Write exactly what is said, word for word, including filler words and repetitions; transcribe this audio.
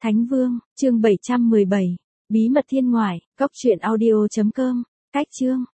Thánh Vương, chương bảy trăm mười bảy. Bí mật thiên ngoại, cốc truyện audio chấm com. Cách chương.